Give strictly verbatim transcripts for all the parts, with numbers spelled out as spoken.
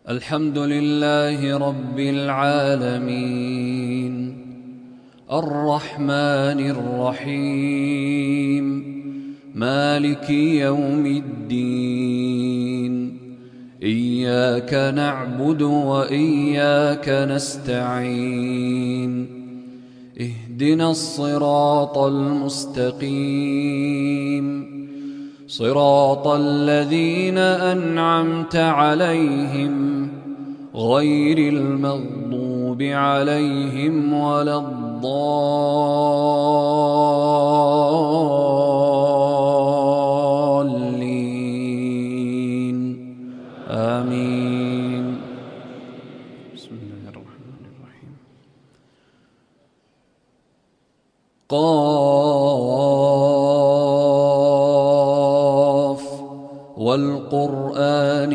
الحمد لله رب العالمين الرحمن الرحيم مالك يوم الدين إياك نعبد وإياك نستعين اهدنا الصراط المستقيم صراط الذين أنعمت عليهم غير المغضوب عليهم ولا الضالين آمين. بسم الله الرحمن الرحيم. قاف والقرآن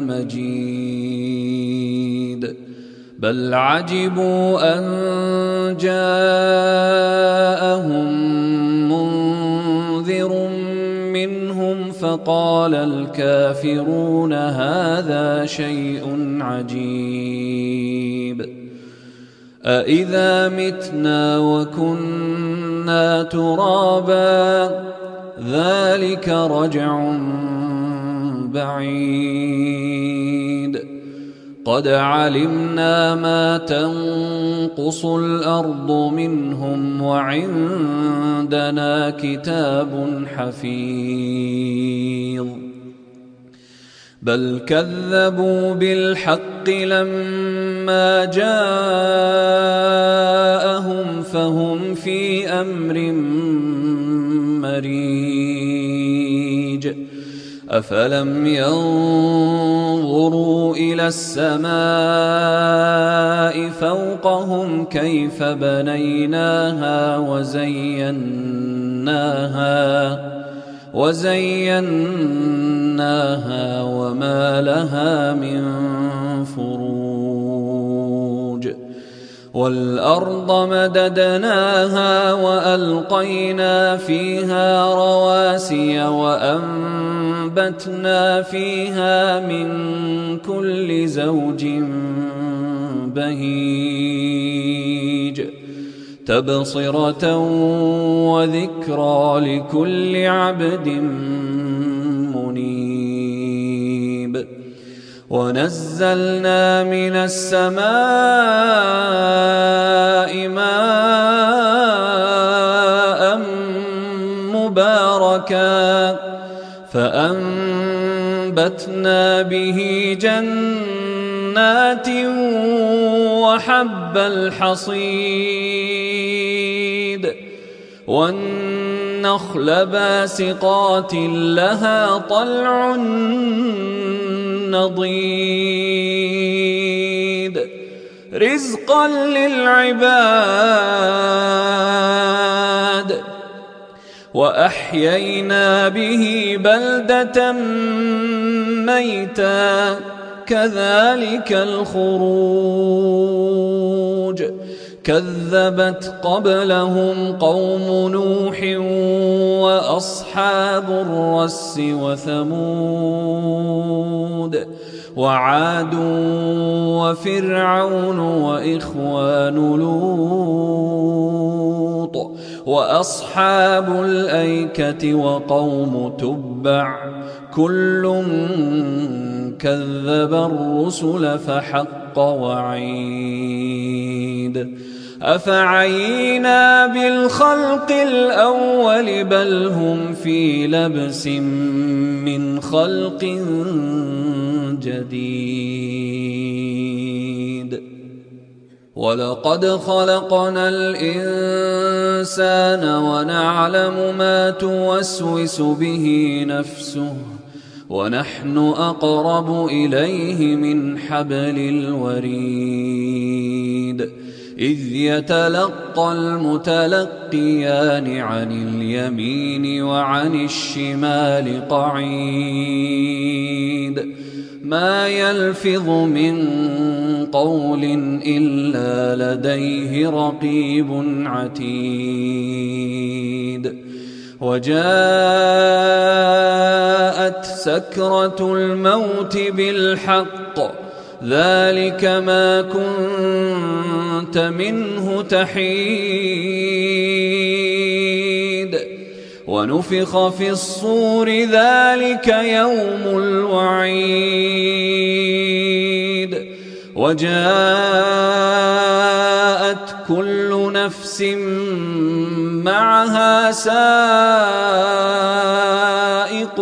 المجيد بل عجبوا أن جاءهم منذر منهم فقال الكافرون هذا شيء عجيب أإذا متنا وكنا ترابا ذلك رجع بعيد قد علمنا ما تنقص الأرض منهم وعندنا كتاب حفيظ بل كذبوا بالحق لما جاءهم فهم في أمر مريج أفلم ينظروا إلى السماء فوقهم كيف بنيناها وزيناها وزيناها وما لها من فروج والأرض مددناها وألقينا فيها رواسي وأنبتنا فيها من كل زوج بهيج تبصرة وذكرى لكل عبد منيب ونزلنا من السماء ماء مباركا فأنبتنا به جنات وحب الحصيد والنخل باسقات لها طلع نضيد رزقا للعباد وأحيينا به بلدة ميتا كذلك الخروج كذبت قبلهم قوم نوح وأصحاب الرس وثمود وعاد وفرعون وإخوان لوط وأصحاب الأيكة وقوم تبع كل كذب الرسل فحق وعيد أفعينا بالخلق الأول بل هم في لبس من خلق جديد ولقد خلقنا الإنسان ونعلم ما توسوس به نفسه ونحن أقرب إليه من حبل الوريد إذ يتلقى المتلقيان عن اليمين وعن الشمال قعيد ما يلفظ من قول إلا لديه رقيب عتيد وجاءت سكرة الموت بالحق ذلك ما كنت منه تحيد ونفخ في الصور ذلك يوم الوعيد وجاءت كل نفس معها سائق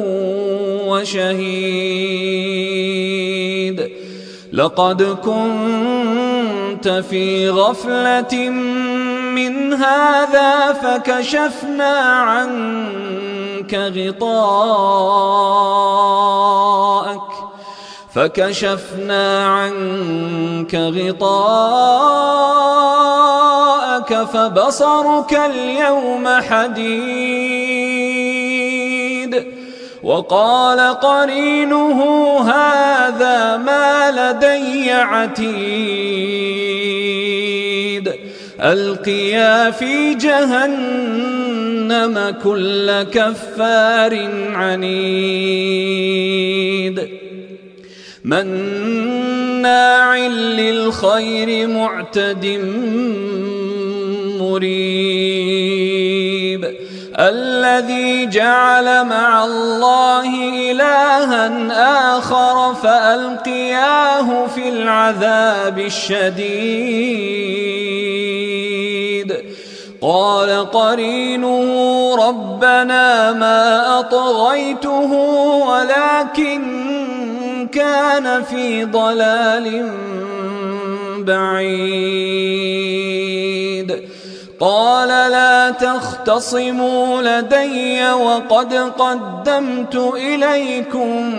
وشهيد لقد كنت في غفلة من هذا فكشفنا عنك غطاءك فكشفنا عنك غطاءك فبصرك اليوم حديد وقال قرينه هذا ما لدي عتيد ألقيا في جهنم كل كفار عنيد مناع للخير معتد مريب الذي جعل مع الله إلها آخر فألقياه في العذاب الشديد قال قرينه ربنا ما أطغيته ولكن كان في ضلال بعيد قال لا تختصموا لدي وقد قدمت إليكم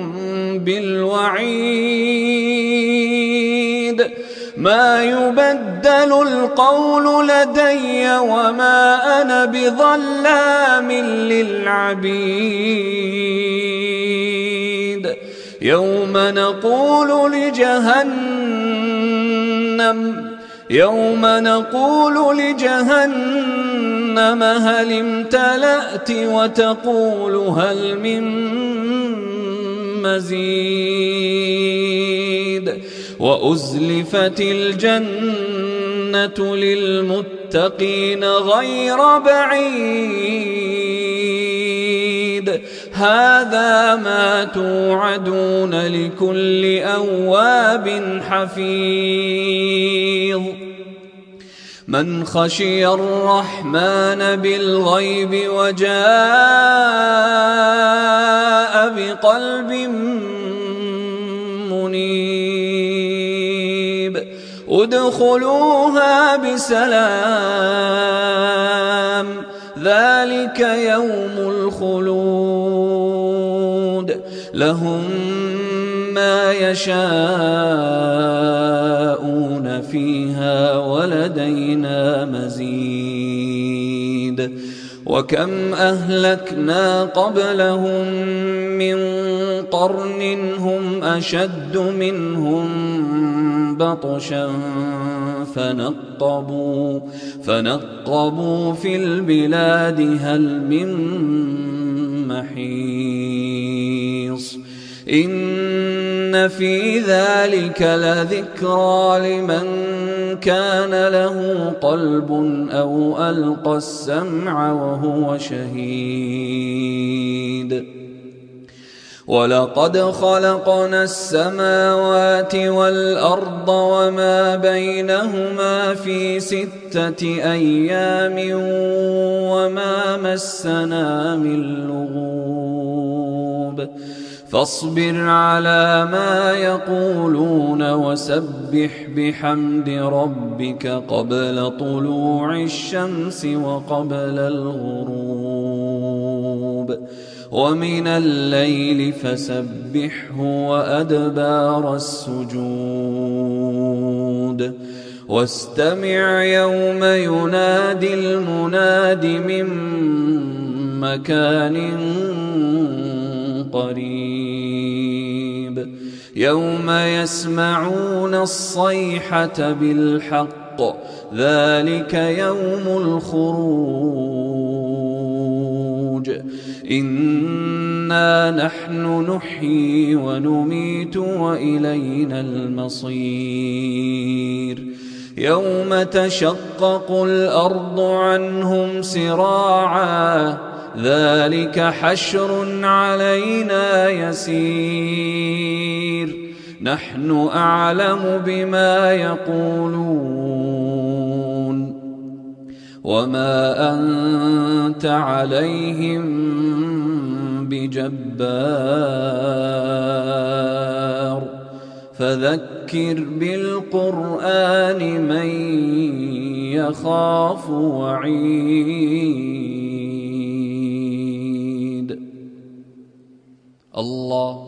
بالوعيد ما يبدل القول لدي وما أنا بظلام للعبيد يوم نقول لجهنم يوم نقول لجهنم هل امتلأت وتقول هل من مزيد وأزلفت الجنة للمتقين غير بعيد هذا ما توعدون لكل أواب حفيظ من خشي الرحمن بالغيب وجاء بقلب منيب ادخلوها بسلام ذلك يوم الخلود لهم ما يشاءون فيها ولدينا مزيد وكم أهلكنا قبلهم من قرن هم أشد منهم بطشا فنقبوا فنقبوا في البلاد هل من محيص إن في ذلك لذكرى لمن كان له قلب أو ألقى السمع وهو شهيد ولقد خلقنا السماوات والأرض وما بينهما في ستة أيام وما مسنا من لغوب فاصبر على ما يقولون وسبح بحمد ربك قبل طلوع الشمس وقبل الغروب ومن الليل فسبحه وأدبار السجود واستمع يوم ينادي المناد من مكان قريب يوم يسمعون الصيحة بالحق ذلك يوم الخروج إن إنا نحن نحيي ونميت وإلينا المصير يوم تشقق الأرض عنهم سراعا ذلك حشر علينا يسير نحن أعلم بما يقولون وما أنت عليهم بجبار فذكر بالقرآن من يخاف وعيد الله